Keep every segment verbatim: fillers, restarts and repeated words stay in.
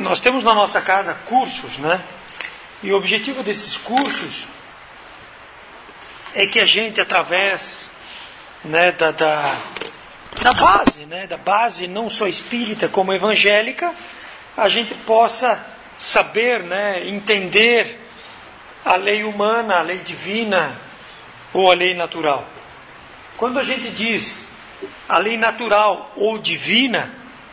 Nós temos na nossa casa cursos, né? E o objetivo desses cursos é que a gente, através, né, da, da, da base, né, da base não só espírita como evangélica, a gente possa saber, né, entender a lei humana, a lei divina ou a lei natural. Quando a gente diz a lei natural ou divina,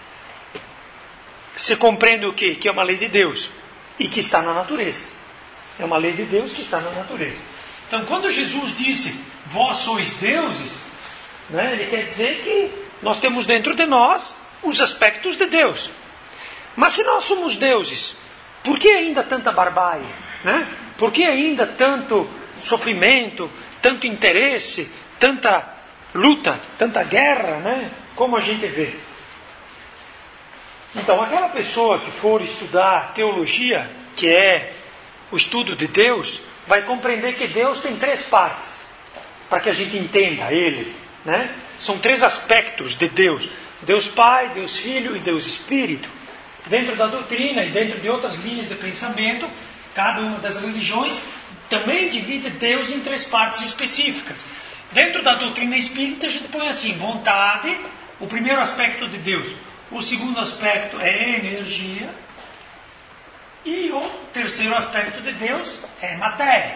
se compreende o quê? Que é uma lei de Deus e que está na natureza. É uma lei de Deus que está na natureza. Então, quando Jesus disse, vós sois deuses, né, ele quer dizer que nós temos dentro de nós os aspectos de Deus. Mas se nós somos deuses, por que ainda tanta barbárie? Né? Por que ainda tanto sofrimento, tanto interesse, tanta luta, tanta guerra, né? Como a gente vê. Então, aquela pessoa que for estudar teologia, que é o estudo de Deus, vai compreender que Deus tem três partes, para que a gente entenda Ele, né? São três aspectos de Deus: Deus Pai, Deus Filho e Deus Espírito. Dentro da doutrina e dentro de outras linhas de pensamento, cada uma das religiões também divide Deus em três partes específicas. Dentro da doutrina espírita, a gente põe assim: vontade, o primeiro aspecto de Deus. O segundo aspecto é energia. E o terceiro aspecto de Deus é matéria.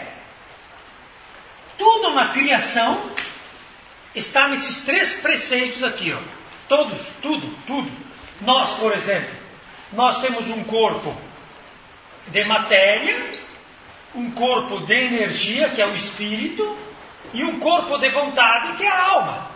Tudo na criação está nesses três preceitos aqui, ó. Todos, tudo, tudo. Nós, por exemplo, nós temos um corpo de matéria, um corpo de energia, que é o espírito, e um corpo de vontade, que é a alma.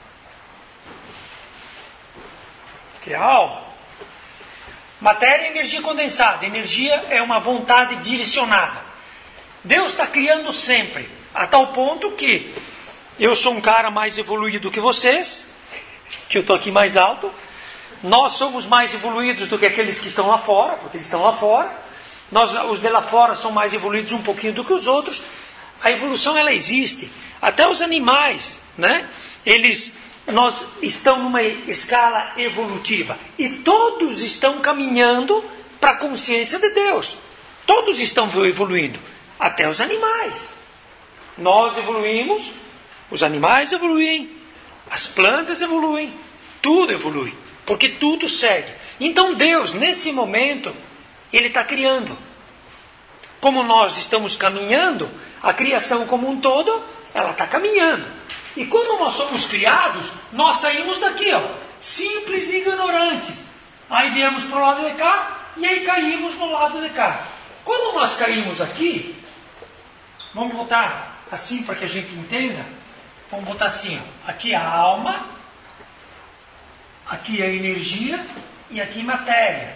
Que é a alma. Matéria é energia condensada. Energia é uma vontade direcionada. Deus está criando sempre, a tal ponto que eu sou um cara mais evoluído que vocês, que eu estou aqui mais alto. Nós somos mais evoluídos do que aqueles que estão lá fora, porque eles estão lá fora. Nós, os de lá fora, são mais evoluídos um pouquinho do que os outros. A evolução, ela existe. Até os animais, né? Eles, nós estão numa escala evolutiva. E todos estão caminhando para a consciência de Deus. Todos estão evoluindo. Até os animais. Nós evoluímos, os animais evoluem, as plantas evoluem, tudo evolui. Porque tudo segue. Então Deus, nesse momento, Ele está criando. Como nós estamos caminhando, a criação como um todo, ela está caminhando. E quando nós somos criados, nós saímos daqui, ó, simples e ignorantes. Aí viemos para o lado de cá, e aí caímos no lado de cá. Quando nós caímos aqui, vamos botar assim para que a gente entenda. Vamos botar assim, ó, aqui a alma, aqui a energia e aqui matéria.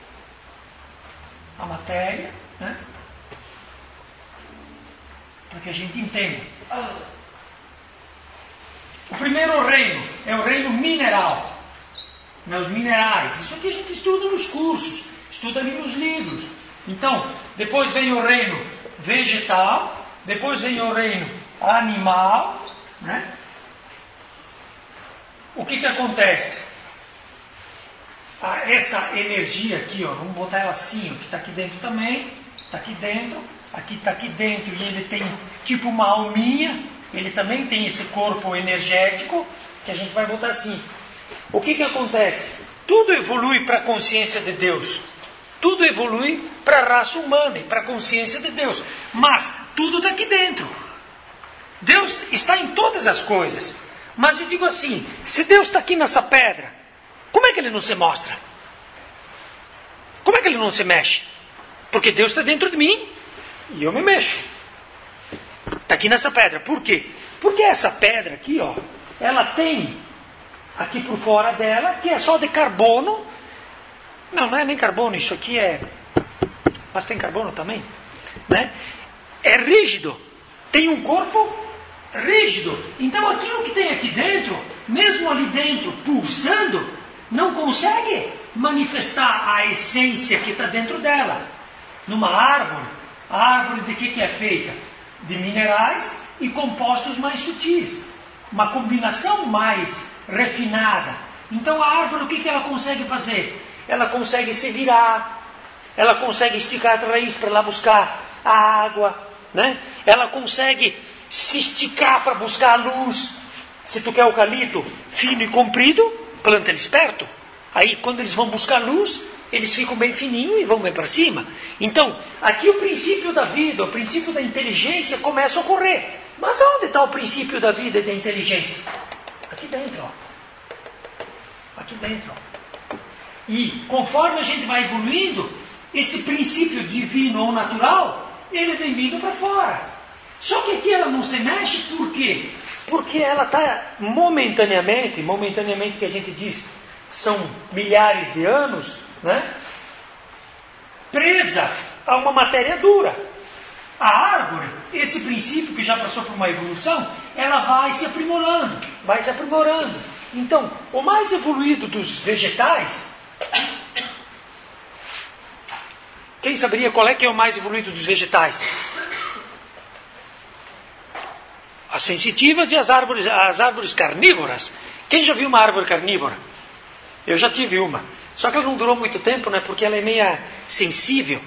A matéria, né? Para que a gente entenda. O primeiro reino é o reino mineral. Né? Os minerais. Isso aqui a gente estuda nos cursos, estuda ali nos livros. Então, depois vem o reino vegetal, depois vem o reino animal. Né? O que que acontece? Ah, essa energia aqui, ó, vamos botar ela assim, ó, que está aqui dentro também, está aqui dentro, aqui está aqui dentro, e ele tem tipo uma alminha, ele também tem esse corpo energético, que a gente vai botar assim. O que que acontece? Tudo evolui para a consciência de Deus, tudo evolui para a raça humana e para a consciência de Deus, mas tudo está aqui dentro. Deus está em todas as coisas, mas eu digo assim, se Deus está aqui nessa pedra, como é que Ele não se mostra? Como é que Ele não se mexe? Porque Deus está dentro de mim e eu me mexo. Está aqui nessa pedra. Por quê? Porque essa pedra aqui, ó, ela tem aqui por fora dela, que é só de carbono. Não, não é nem carbono, isso aqui é... Mas tem carbono também, né? É rígido. Tem um corpo rígido. Então aquilo que tem aqui dentro, mesmo ali dentro pulsando, não consegue manifestar a essência que está dentro dela. Numa árvore, a árvore de que, que é feita? De minerais e compostos mais sutis. Uma combinação mais refinada. Então a árvore, o que, que ela consegue fazer? Ela consegue se virar, ela consegue esticar as raízes para lá buscar a água, né? Ela consegue se esticar para buscar a luz. Se tu quer eucalipto fino e comprido, planta eles perto. Aí quando eles vão buscar luz, eles ficam bem fininhos e vão bem para cima. Então, aqui o princípio da vida, o princípio da inteligência começa a ocorrer. Mas onde está o princípio da vida e da inteligência? Aqui dentro, ó. Aqui dentro, ó. E conforme a gente vai evoluindo, esse princípio divino ou natural, ele vem vindo para fora. Só que aqui ela não se mexe, por quê? Porque ela está momentaneamente, momentaneamente que a gente diz, são milhares de anos, né? Presa a uma matéria dura. A árvore, esse princípio que já passou por uma evolução, ela vai se aprimorando, vai se aprimorando. Então, o mais evoluído dos vegetais, quem saberia qual é que é o mais evoluído dos vegetais? As sensitivas e as árvores, as árvores carnívoras. Quem já viu uma árvore carnívora? Eu já tive uma. Só que ela não durou muito tempo, né? Porque ela é meio sensível.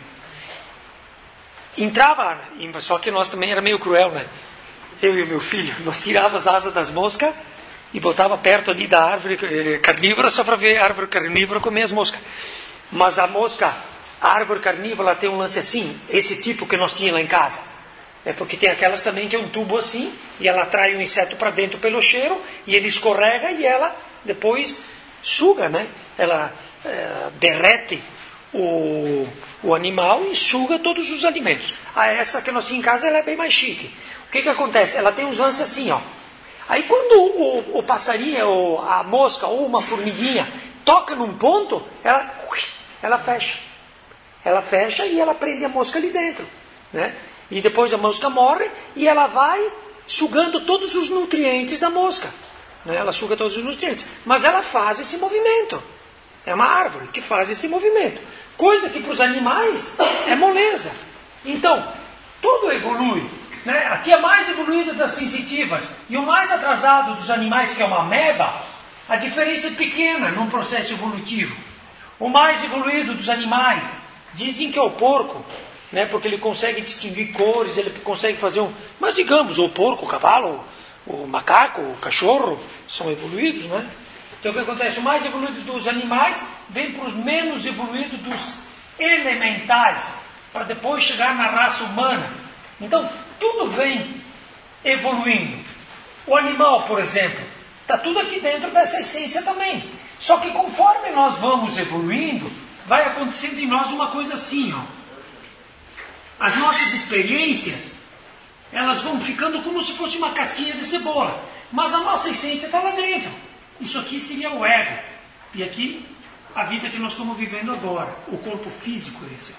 Entrava, só que nós também era meio cruel, né? Eu e o meu filho, nós tirávamos as asas das moscas e botava perto ali da árvore carnívora só para ver a árvore carnívora comer as moscas. Mas a mosca, a árvore carnívora, ela tem um lance assim, esse tipo que nós tínhamos lá em casa. É porque tem aquelas também que é um tubo assim, e ela atrai o inseto para dentro pelo cheiro, e ele escorrega e ela depois suga, né? Ela é, derrete o, o animal e suga todos os alimentos. Ah, essa que nós tínhamos em casa, ela é bem mais chique. O que que acontece? Ela tem uns lances assim, ó. Aí quando o, o passarinho, ou a mosca, ou uma formiguinha toca num ponto, ela, ela fecha. Ela fecha e ela prende a mosca ali dentro, né? E depois a mosca morre e ela vai sugando todos os nutrientes da mosca, né? Ela suga todos os nutrientes. Mas ela faz esse movimento. É uma árvore que faz esse movimento. Coisa que para os animais é moleza. Então, tudo evolui, né? Aqui é mais evoluído das sensitivas. E o mais atrasado dos animais, que é uma ameba, a diferença é pequena num processo evolutivo. O mais evoluído dos animais, dizem que é o porco, né? Porque ele consegue distinguir cores, ele consegue fazer um... Mas digamos, o porco, o cavalo, o macaco, o cachorro, são evoluídos, né? Então o que acontece? O mais evoluído dos animais vem para os menos evoluídos dos elementais, para depois chegar na raça humana. Então, tudo vem evoluindo. O animal, por exemplo, está tudo aqui dentro dessa essência também. Só que conforme nós vamos evoluindo, vai acontecendo em nós uma coisa assim, ó. As nossas experiências, elas vão ficando como se fosse uma casquinha de cebola. Mas a nossa essência está lá dentro. Isso aqui seria o ego. E aqui, a vida que nós estamos vivendo agora. O corpo físico esse.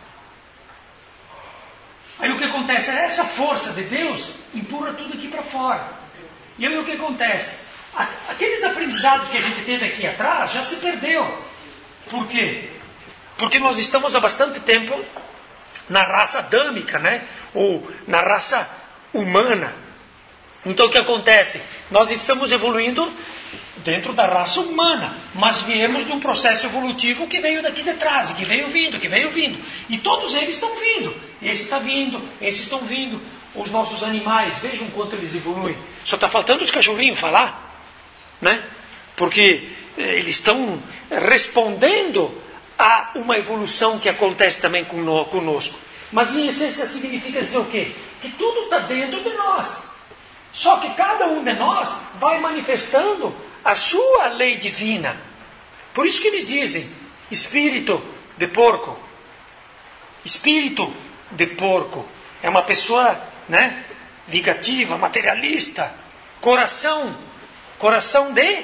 Aí o que acontece? Essa força de Deus empurra tudo aqui para fora. E aí o que acontece? Aqueles aprendizados que a gente teve aqui atrás já se perdeu. Por quê? Porque nós estamos há bastante tempo na raça adâmica, né? Ou na raça humana. Então o que acontece? Nós estamos evoluindo dentro da raça humana, mas viemos de um processo evolutivo que veio daqui de trás, que veio vindo, que veio vindo. E todos eles estão vindo. Esse está vindo, esses estão vindo. Os nossos animais, vejam quanto eles evoluem. Só está faltando os cachorrinhos falar, né? Porque eh, eles estão respondendo a uma evolução que acontece também conosco. Mas em essência significa dizer o quê? Que tudo está dentro de nós. Só que cada um de nós vai manifestando a sua lei divina. Por isso que eles dizem, espírito de porco. Espírito de porco. É uma pessoa, né, vingativa, materialista. Coração. Coração de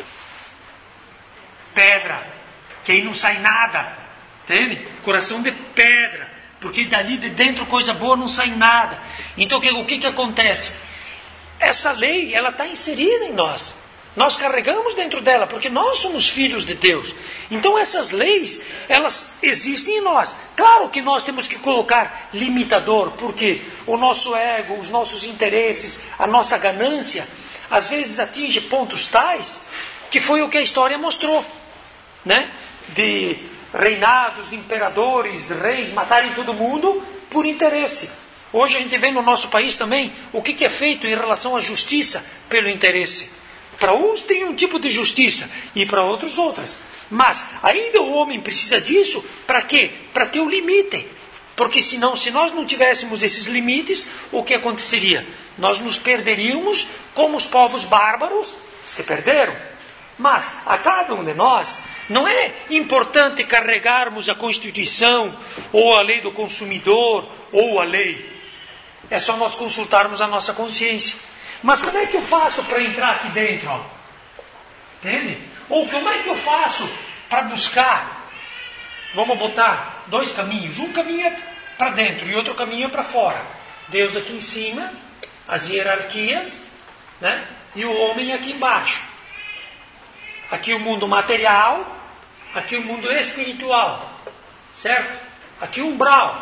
pedra. Que aí não sai nada. Entende? Coração de pedra. Porque dali de dentro coisa boa não sai nada. Então o que, o que, que acontece? Essa lei, ela está inserida em nós. Nós carregamos dentro dela, porque nós somos filhos de Deus. Então essas leis, elas existem em nós. Claro que nós temos que colocar limitador, porque o nosso ego, os nossos interesses, a nossa ganância, às vezes atinge pontos tais, que foi o que a história mostrou, né? De reinados, imperadores, reis matarem todo mundo por interesse. Hoje a gente vê no nosso país também o que, que é feito em relação à justiça pelo interesse. Para uns tem um tipo de justiça e para outros outras. Mas ainda o homem precisa disso para quê? Para ter o limite. Porque senão, se nós não tivéssemos esses limites, o que aconteceria? Nós nos perderíamos como os povos bárbaros se perderam. Mas a cada um de nós, não é importante carregarmos a Constituição, ou a lei do consumidor, ou a lei. É só nós consultarmos a nossa consciência. Mas como é que eu faço para entrar aqui dentro? Ó? Entende? Ou como é que eu faço para buscar? Vamos botar dois caminhos. Um caminho é para dentro e outro caminho é para fora. Deus aqui em cima, as hierarquias, né? E o homem aqui embaixo. Aqui o mundo material, aqui o mundo espiritual. Certo? Aqui o umbral.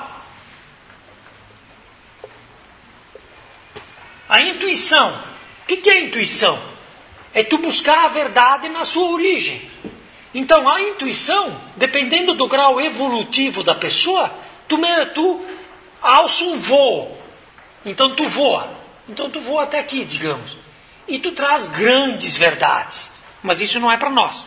A intuição. O que é a intuição? É tu buscar a verdade na sua origem. Então, a intuição, dependendo do grau evolutivo da pessoa, tu, tu alça um voo. Então, tu voa. Então, tu voa até aqui, digamos. E tu traz grandes verdades. Mas isso não é para nós.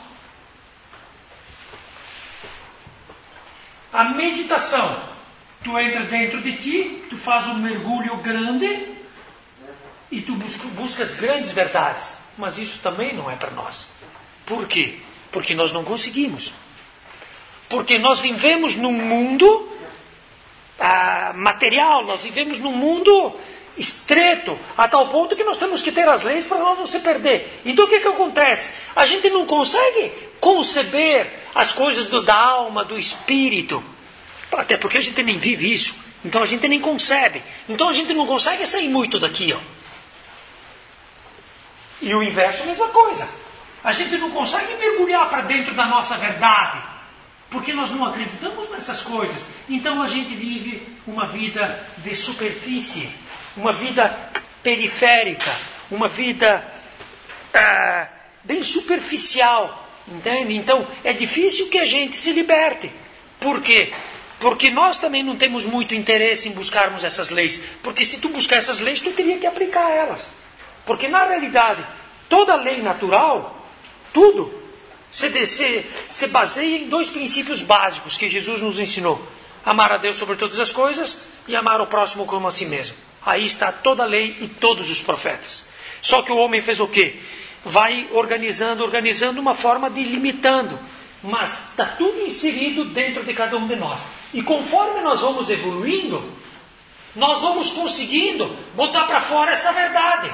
A meditação. Tu entra dentro de ti, tu faz um mergulho grande e tu busca, busca as grandes verdades. Mas isso também não é para nós. Por quê? Porque nós não conseguimos. Porque nós vivemos num mundo ah, material, nós vivemos num mundo estreito, a tal ponto que nós temos que ter as leis para nós não se perder. Então o que, que acontece? A gente não consegue conceber as coisas do, da alma, do espírito. Até porque a gente nem vive isso. Então a gente nem concebe. Então a gente não consegue sair muito daqui, ó. E o inverso é a mesma coisa. A gente não consegue mergulhar para dentro da nossa verdade, porque nós não acreditamos nessas coisas. Então a gente vive uma vida de superfície, uma vida periférica, uma vida ah, bem superficial, entende? Então é difícil que a gente se liberte. Por quê? Porque nós também não temos muito interesse em buscarmos essas leis. Porque se tu buscar essas leis, tu teria que aplicar elas. Porque na realidade, toda lei natural, tudo, se, se, se baseia em dois princípios básicos que Jesus nos ensinou. Amar a Deus sobre todas as coisas e amar o próximo como a si mesmo. Aí está toda a lei e todos os profetas. Só que o homem fez o quê? Vai organizando, organizando uma forma de limitando. Mas está tudo inserido dentro de cada um de nós. E conforme nós vamos evoluindo, nós vamos conseguindo botar para fora essa verdade.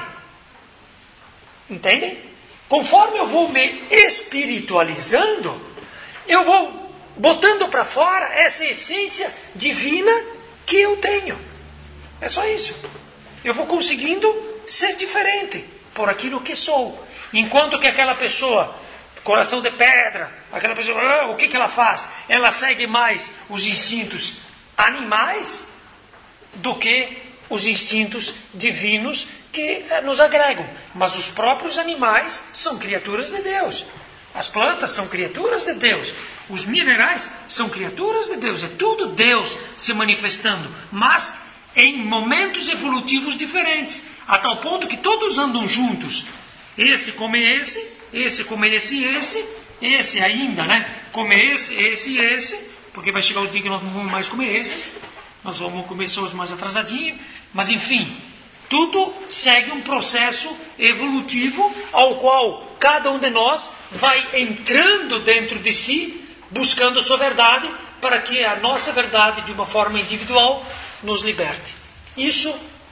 Entendem? Conforme eu vou me espiritualizando, eu vou botando para fora essa essência divina que eu tenho. É só isso. Eu vou conseguindo ser diferente por aquilo que sou. Enquanto que aquela pessoa, coração de pedra, aquela pessoa, ah, o que, que ela faz? Ela segue mais os instintos animais do que os instintos divinos que nos agregam. Mas os próprios animais são criaturas de Deus. As plantas são criaturas de Deus. Os minerais são criaturas de Deus. É tudo Deus se manifestando. Mas em momentos evolutivos diferentes. A tal ponto que todos andam juntos. Esse come esse, esse come esse e esse, esse ainda, né? Come esse, esse e esse. Porque vai chegar o dia que nós não vamos mais comer esses. Nós vamos comer só os mais atrasadinhos. Mas enfim, tudo segue um processo evolutivo ao qual cada um de nós vai entrando dentro de si, buscando a sua verdade, para que a nossa verdade, de uma forma individual, nos liberte. Isso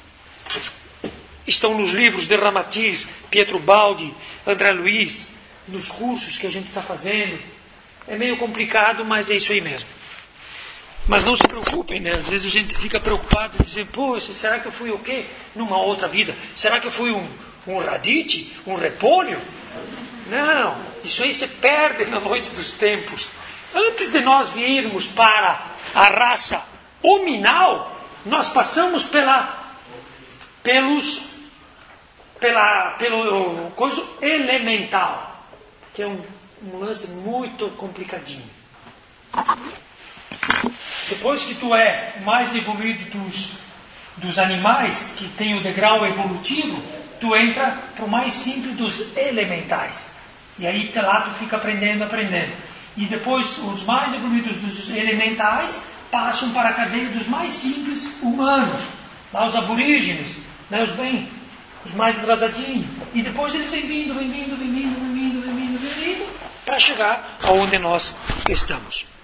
estão nos livros de Ramatiz, Pietro Baldi, André Luiz, nos cursos que a gente está fazendo. É meio complicado, mas é isso aí mesmo. Mas não se preocupem, né? Às vezes a gente fica preocupado, dizendo, poxa, será que eu fui o quê? Numa outra vida? Será que eu fui um, um radite? Um repolho? Não, isso aí se perde na noite dos tempos. Antes de nós virmos para a raça hominal, nós passamos pela, pelos, pela, pelo coisa elemental, que é um, um lance muito complicadinho. Depois que tu é o mais evoluído dos, dos animais, que tem o degrau evolutivo, tu entra para o mais simples dos elementais. E aí lá tu fica aprendendo, aprendendo. E depois os mais evoluídos dos elementais passam para a cadeia dos mais simples humanos. Lá os aborígenes, né, os bem, os mais atrasadinhos. E depois eles vêm vindo, vêm vindo, vêm vindo, vêm vindo, vêm vindo, vêm vindo, para chegar aonde nós estamos.